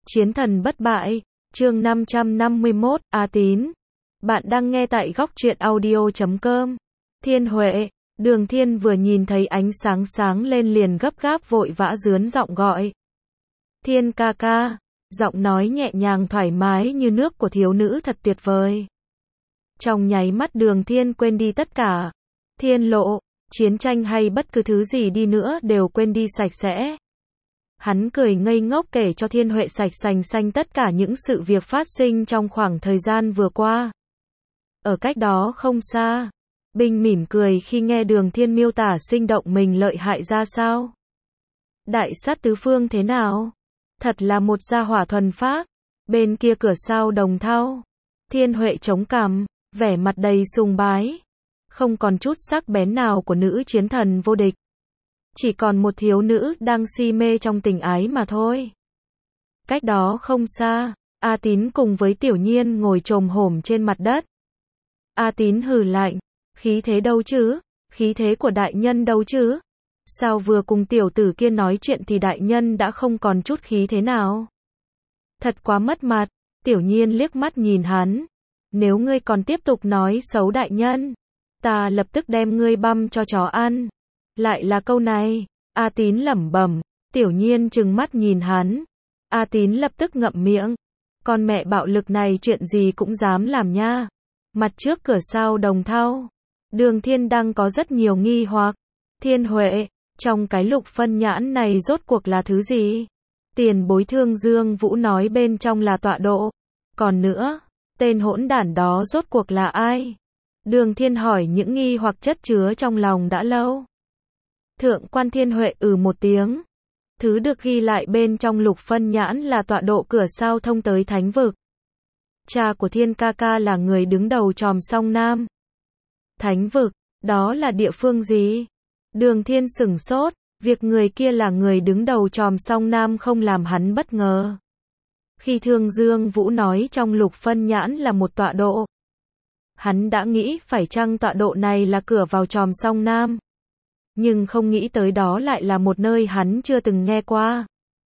Chiến thần bất bại, chương 551, A Tín. Bạn đang nghe tại góc truyện audio.com. Thiên Huệ, Đường Thiên vừa nhìn thấy ánh sáng sáng lên liền gấp gáp vội vã rướn giọng gọi. Thiên ca ca, giọng nói nhẹ nhàng thoải mái như nước của thiếu nữ thật tuyệt vời. Trong nháy mắt Đường Thiên quên đi tất cả. Thiên lộ, chiến tranh hay bất cứ thứ gì đi nữa đều quên đi sạch sẽ. Hắn cười ngây ngốc kể cho Thiên Huệ sạch sành xanh tất cả những sự việc phát sinh trong khoảng thời gian vừa qua. Ở cách đó không xa, Bình mỉm cười khi nghe Đường Thiên miêu tả sinh động mình lợi hại ra sao. Đại sát tứ phương thế nào? Thật là một gia hỏa thuần phác. Bên kia cửa sao Đồng Thau, Thiên Huệ chống cằm, vẻ mặt đầy sùng bái. Không còn chút sắc bén nào của nữ chiến thần vô địch. Chỉ còn một thiếu nữ đang si mê trong tình ái mà thôi. Cách đó không xa, A Tín cùng với Tiểu Nhiên ngồi chồm hổm trên mặt đất. A Tín hừ lạnh, khí thế đâu chứ? Khí thế của đại nhân đâu chứ? Sao vừa cùng tiểu tử kia nói chuyện thì đại nhân đã không còn chút khí thế nào? Thật quá mất mặt. Tiểu Nhiên liếc mắt nhìn hắn. Nếu ngươi còn tiếp tục nói xấu đại nhân, ta lập tức đem ngươi băm cho chó ăn. Lại là câu này, A Tín lẩm bẩm. Tiểu Nhiên trừng mắt nhìn hắn. A Tín lập tức ngậm miệng. Con mẹ bạo lực này chuyện gì cũng dám làm nha. Mặt trước cửa sao Đồng Thau, Đường Thiên đang có rất nhiều nghi hoặc. Thiên Huệ, trong cái lục phân nhãn này rốt cuộc là thứ gì? Tiền bối Thương Dương Vũ nói bên trong là tọa độ. Còn nữa, tên hỗn đản đó rốt cuộc là ai? Đường Thiên hỏi những nghi hoặc chất chứa trong lòng đã lâu. Thượng quan Thiên Huệ một tiếng. Thứ được ghi lại bên trong lục phân nhãn là tọa độ cửa sao thông tới thánh vực. Cha của Thiên ca ca là người đứng đầu chòm song Nam. Thánh vực, đó là địa phương gì? Đường Thiên sửng sốt, việc người kia là người đứng đầu chòm song Nam không làm hắn bất ngờ. Khi Thương Dương Vũ nói trong lục phân nhãn là một tọa độ, hắn đã nghĩ phải chăng tọa độ này là cửa vào chòm song Nam. Nhưng không nghĩ tới đó lại là một nơi hắn chưa từng nghe qua.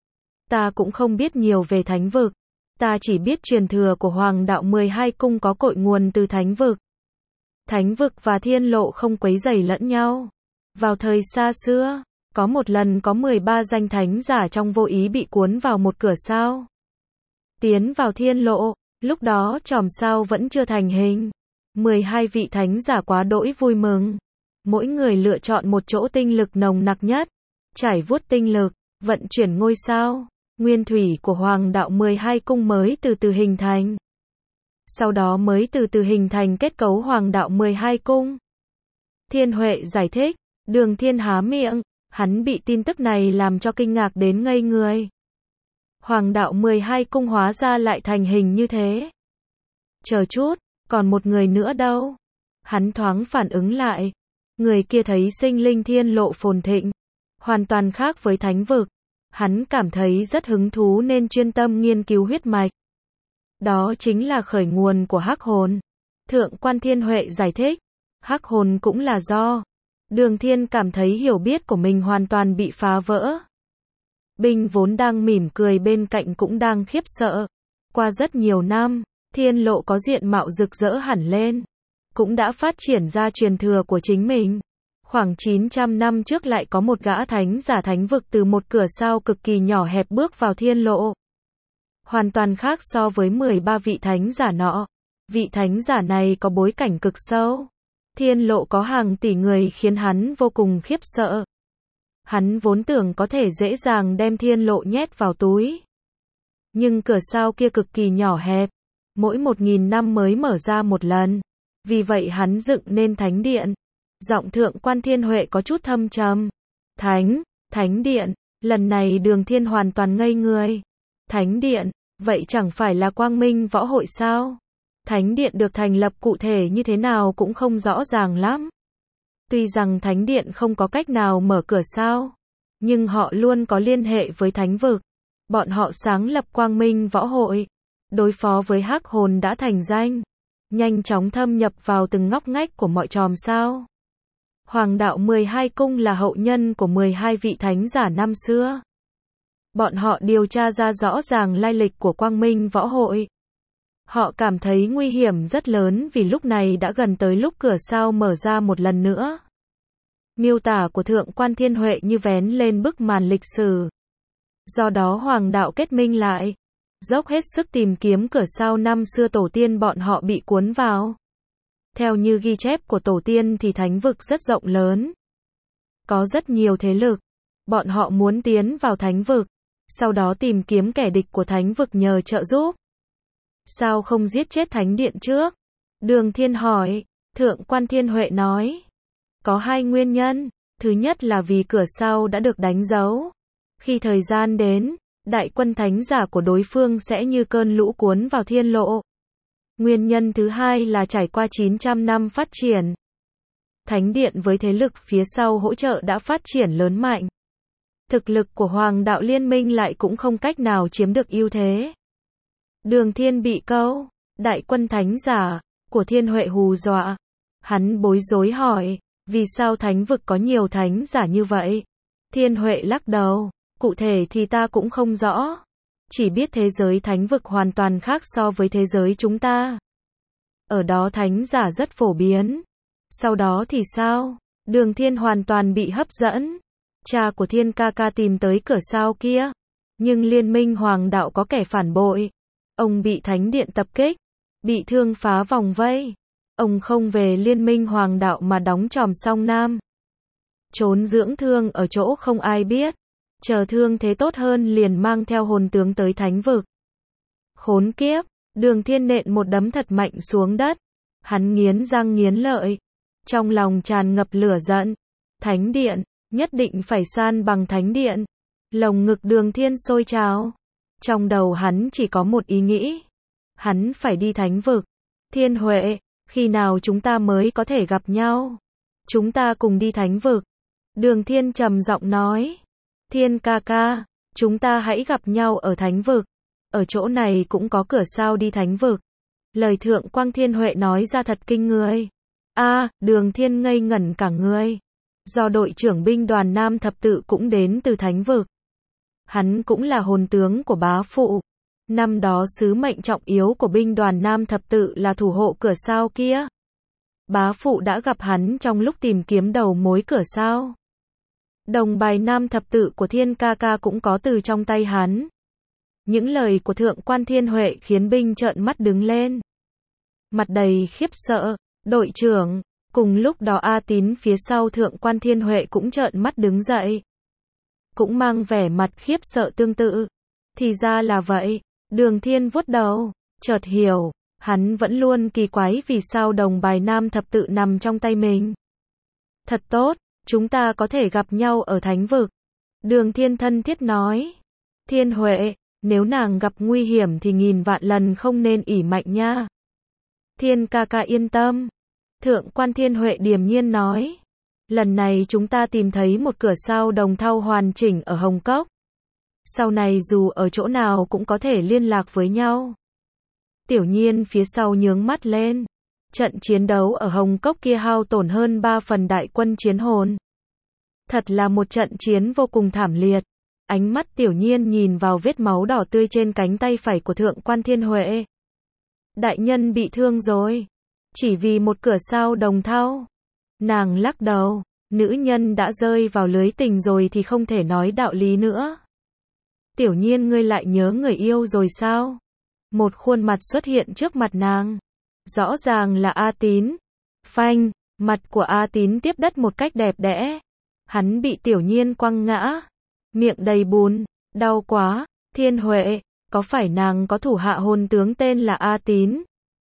Ta cũng không biết nhiều về thánh vực. Ta chỉ biết truyền thừa của Hoàng đạo 12 cung có cội nguồn từ thánh vực. Thánh vực và thiên lộ không quấy rầy lẫn nhau. Vào thời xa xưa, có một lần có 13 danh thánh giả trong vô ý bị cuốn vào một cửa sao. Tiến vào thiên lộ, lúc đó chòm sao vẫn chưa thành hình. 12 vị thánh giả quá đỗi vui mừng. Mỗi người lựa chọn một chỗ tinh lực nồng nặc nhất, trải vuốt tinh lực, vận chuyển ngôi sao, nguyên thủy của Hoàng đạo 12 cung mới từ từ hình thành. Sau đó mới từ từ hình thành kết cấu Hoàng đạo 12 cung. Thiên Huệ giải thích, Đường Thiên há miệng, hắn bị tin tức này làm cho kinh ngạc đến ngây người. Hoàng đạo 12 cung hóa ra lại thành hình như thế. Chờ chút, còn một người nữa đâu? Hắn thoáng phản ứng lại. Người kia thấy sinh linh thiên lộ phồn thịnh, hoàn toàn khác với thánh vực. Hắn cảm thấy rất hứng thú nên chuyên tâm nghiên cứu huyết mạch. Đó chính là khởi nguồn của hắc hồn. Thượng quan Thiên Huệ giải thích, hắc hồn cũng là do. Đường Thiên cảm thấy hiểu biết của mình hoàn toàn bị phá vỡ. Bình vốn đang mỉm cười bên cạnh cũng đang khiếp sợ. Qua rất nhiều năm, thiên lộ có diện mạo rực rỡ hẳn lên. Cũng đã phát triển ra truyền thừa của chính mình. Khoảng 900 năm trước lại có một gã thánh giả thánh vực từ một cửa sao cực kỳ nhỏ hẹp bước vào thiên lộ. Hoàn toàn khác so với 13 vị thánh giả nọ. Vị thánh giả này có bối cảnh cực sâu. Thiên lộ có hàng tỷ người khiến hắn vô cùng khiếp sợ. Hắn vốn tưởng có thể dễ dàng đem thiên lộ nhét vào túi. Nhưng cửa sao kia cực kỳ nhỏ hẹp. Mỗi 1000 năm mới mở ra một lần. Vì vậy hắn dựng nên thánh điện. Giọng Thượng quan Thiên Huệ có chút thâm trầm. Thánh điện, lần này Đường Thiên hoàn toàn ngây người. Thánh điện, vậy chẳng phải là Quang Minh Võ Hội sao? Thánh điện được thành lập cụ thể như thế nào cũng không rõ ràng lắm. Tuy rằng thánh điện không có cách nào mở cửa sao, nhưng họ luôn có liên hệ với thánh vực. Bọn họ sáng lập Quang Minh Võ Hội, đối phó với hắc hồn đã thành danh. Nhanh chóng thâm nhập vào từng ngóc ngách của mọi chòm sao. Hoàng đạo 12 cung là hậu nhân của 12 vị thánh giả năm xưa. Bọn họ điều tra ra rõ ràng lai lịch của Quang Minh Võ Hội. Họ cảm thấy nguy hiểm rất lớn vì lúc này đã gần tới lúc cửa sao mở ra một lần nữa. Miêu tả của Thượng quan Thiên Huệ như vén lên bức màn lịch sử. Do đó Hoàng đạo kết minh lại, dốc hết sức tìm kiếm cửa sao năm xưa tổ tiên bọn họ bị cuốn vào. Theo như ghi chép của tổ tiên thì thánh vực rất rộng lớn. Có rất nhiều thế lực. Bọn họ muốn tiến vào thánh vực, sau đó tìm kiếm kẻ địch của thánh vực nhờ trợ giúp. Sao không giết chết thánh điện trước? Đường Thiên hỏi. Thượng quan Thiên Huệ nói. Có hai nguyên nhân. Thứ nhất là vì cửa sao đã được đánh dấu. Khi thời gian đến, đại quân thánh giả của đối phương sẽ như cơn lũ cuốn vào thiên lộ. Nguyên nhân thứ hai là trải qua 900 năm phát triển. Thánh điện với thế lực phía sau hỗ trợ đã phát triển lớn mạnh. Thực lực của Hoàng đạo liên minh lại cũng không cách nào chiếm được ưu thế. Đường Thiên bị câu, đại quân thánh giả, của Thiên Huệ hù dọa. Hắn bối rối hỏi, vì sao thánh vực có nhiều thánh giả như vậy? Thiên Huệ lắc đầu, cụ thể thì ta cũng không rõ. Chỉ biết thế giới thánh vực hoàn toàn khác so với thế giới chúng ta. Ở đó thánh giả rất phổ biến. Sau đó thì sao? Đường Thiên hoàn toàn bị hấp dẫn. Cha của Thiên ca ca tìm tới cửa sao kia. Nhưng liên minh Hoàng đạo có kẻ phản bội. Ông bị thánh điện tập kích. Bị thương phá vòng vây. Ông không về liên minh Hoàng đạo mà đóng tròm Song Nam. Trốn dưỡng thương ở chỗ không ai biết. Chờ thương thế tốt hơn liền mang theo hồn tướng tới thánh vực. Khốn kiếp, Đường Thiên nện một đấm thật mạnh xuống đất. Hắn nghiến răng nghiến lợi. Trong lòng tràn ngập lửa giận. Thánh điện, nhất định phải san bằng thánh điện. Lồng ngực Đường Thiên sôi trào. Trong đầu hắn chỉ có một ý nghĩ. Hắn phải đi thánh vực. Thiên Huệ, khi nào chúng ta mới có thể gặp nhau? Chúng ta cùng đi thánh vực. Đường Thiên trầm giọng nói. Thiên ca ca, chúng ta hãy gặp nhau ở thánh vực. Ở chỗ này cũng có cửa sao đi thánh vực. Lời Thượng quan Thiên Huệ nói ra thật kinh người. Đường Thiên ngây ngẩn cả người. Do đội trưởng binh đoàn Nam Thập Tự cũng đến từ thánh vực. Hắn cũng là hồn tướng của bá phụ. Năm đó sứ mệnh trọng yếu của binh đoàn Nam Thập Tự là thủ hộ cửa sao kia. Bá phụ đã gặp hắn trong lúc tìm kiếm đầu mối cửa sao. Đồng bài Nam Thập Tự của Thiên ca ca cũng có từ trong tay hắn. Những lời của Thượng quan Thiên Huệ khiến binh trợn mắt đứng lên. Mặt đầy khiếp sợ, đội trưởng, cùng lúc đó A Tín phía sau Thượng quan Thiên Huệ cũng trợn mắt đứng dậy. Cũng mang vẻ mặt khiếp sợ tương tự. Thì ra là vậy, Đường Thiên vuốt đầu, chợt hiểu, hắn vẫn luôn kỳ quái vì sao đồng bài Nam Thập Tự nằm trong tay mình. Thật tốt, chúng ta có thể gặp nhau ở thánh vực. Đường Thiên thân thiết nói. Thiên Huệ, nếu nàng gặp nguy hiểm thì nghìn vạn lần không nên ỷ mạnh nha. Thiên ca ca yên tâm. Thượng quan Thiên Huệ điềm nhiên nói. Lần này chúng ta tìm thấy một cửa sao đồng thau hoàn chỉnh ở Hồng Cốc. Sau này dù ở chỗ nào cũng có thể liên lạc với nhau. Tiểu Nhiên phía sau nhướng mắt lên. Trận chiến đấu ở Hồng Cốc kia hao tổn hơn 3 phần đại quân chiến hồn. Thật là một trận chiến vô cùng thảm liệt. Ánh mắt Tiểu Nhiên nhìn vào vết máu đỏ tươi trên cánh tay phải của Thượng quan Thiên Huệ. Đại nhân bị thương rồi. Chỉ vì một cửa sao đồng thau. Nàng lắc đầu. Nữ nhân đã rơi vào lưới tình rồi thì không thể nói đạo lý nữa. Tiểu Nhiên ngươi lại nhớ người yêu rồi sao? Một khuôn mặt xuất hiện trước mặt nàng. Rõ ràng là A Tín. Phanh, mặt của A Tín tiếp đất một cách đẹp đẽ. Hắn bị Tiểu Nhiên quăng ngã. Miệng đầy bùn, đau quá. Thiên Huệ, có phải nàng có thủ hạ hồn tướng tên là A Tín?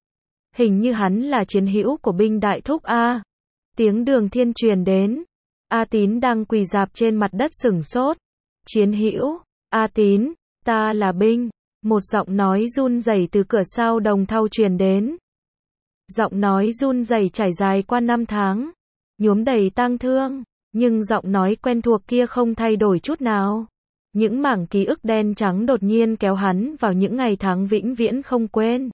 Hình như hắn là chiến hữu của binh đại thúc A. Tiếng Đường Thiên truyền đến. A Tín đang quỳ rạp trên mặt đất sửng sốt. Chiến hữu, A Tín, ta là binh. Một giọng nói run rẩy từ cửa sao đồng thau truyền đến. Giọng nói run rẩy trải dài qua 5 tháng. Nhuốm đầy tang thương. Nhưng giọng nói quen thuộc kia không thay đổi chút nào. Những mảng ký ức đen trắng đột nhiên kéo hắn vào những ngày tháng vĩnh viễn không quên.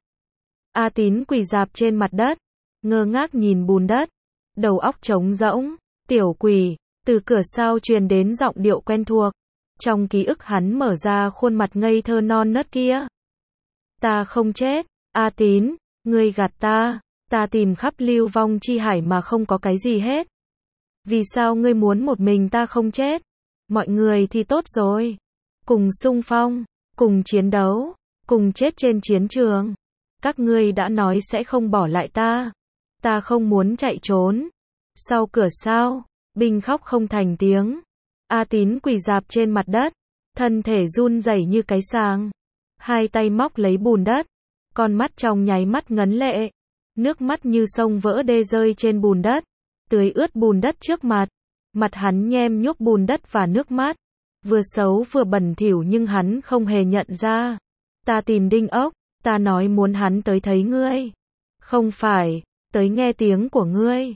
A Tín quỳ rạp trên mặt đất. Ngơ ngác nhìn bùn đất. Đầu óc trống rỗng. Tiểu quỷ. Từ cửa sau truyền đến giọng điệu quen thuộc. Trong ký ức hắn mở ra khuôn mặt ngây thơ non nớt kia. Ta không chết, A Tín, ngươi gạt ta tìm khắp lưu vong chi hải mà không có cái gì hết. Vì sao ngươi muốn một mình ta không chết? Mọi người thì tốt rồi. Cùng xung phong, cùng chiến đấu, cùng chết trên chiến trường. Các ngươi đã nói sẽ không bỏ lại ta. Ta không muốn chạy trốn. Sau cửa sao, Binh khóc không thành tiếng. A Tín quỳ rạp trên mặt đất, thân thể run rẩy như cái sàng. Hai tay móc lấy bùn đất, con mắt trong nháy mắt ngấn lệ. Nước mắt như sông vỡ đê rơi trên bùn đất, tưới ướt bùn đất trước mặt. Mặt hắn nhem nhuốc bùn đất và nước mắt, vừa xấu vừa bẩn thỉu nhưng hắn không hề nhận ra. Ta tìm Đinh Ốc, ta nói muốn hắn tới thấy ngươi. Không phải, tới nghe tiếng của ngươi.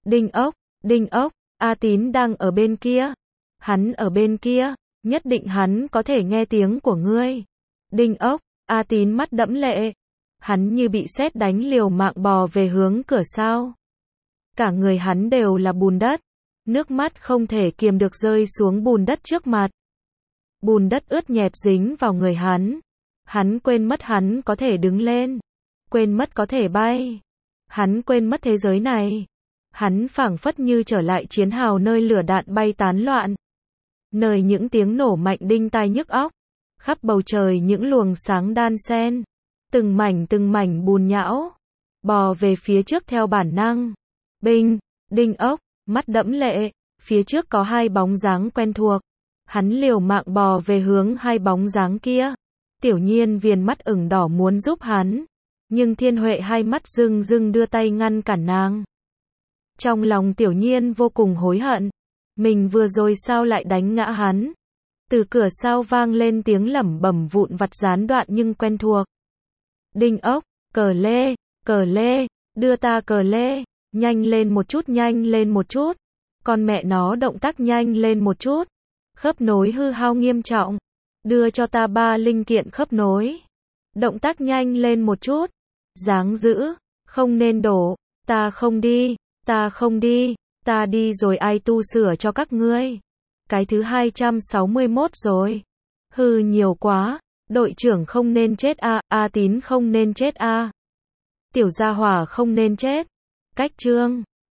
Đinh Ốc, A Tín đang ở bên kia. Hắn ở bên kia, nhất định hắn có thể nghe tiếng của ngươi. Đinh Ốc, A Tín mắt đẫm lệ. Hắn như bị sét đánh liều mạng bò về hướng cửa sau. Cả người hắn đều là bùn đất. Nước mắt không thể kiềm được rơi xuống bùn đất trước mặt. Bùn đất ướt nhẹp dính vào người hắn. Hắn quên mất hắn có thể đứng lên. Quên mất có thể bay. Hắn quên mất thế giới này. Hắn phảng phất như trở lại chiến hào nơi lửa đạn bay tán loạn. Nơi những tiếng nổ mạnh đinh tai nhức óc. Khắp bầu trời những luồng sáng đan xen. Từng mảnh bùn nhão. Bò về phía trước theo bản năng. Đinh Ốc, mắt đẫm lệ. Phía trước có hai bóng dáng quen thuộc. Hắn liều mạng bò về hướng hai bóng dáng kia. Tiểu Nhiên viền mắt ửng đỏ muốn giúp hắn. Nhưng Thiên Huệ hai mắt rưng rưng đưa tay ngăn cản nàng. Trong lòng Tiểu Nhiên vô cùng hối hận. Mình vừa rồi sao lại đánh ngã hắn. Từ cửa sau vang lên tiếng lẩm bẩm vụn vặt gián đoạn nhưng quen thuộc. Đinh Ốc, cờ lê, đưa ta cờ lê. Nhanh lên một chút. Con mẹ nó động tác nhanh lên một chút. Khớp nối hư hao nghiêm trọng. Đưa cho ta 3 linh kiện khớp nối. Động tác nhanh lên một chút. Dáng dữ, không nên đổ. Ta không đi, ta đi rồi ai tu sửa cho các ngươi. Cái thứ 261 rồi. Hư nhiều quá, đội trưởng không nên chết a, A Tín không nên chết a. Tiểu gia hỏa không nên chết. Cách chương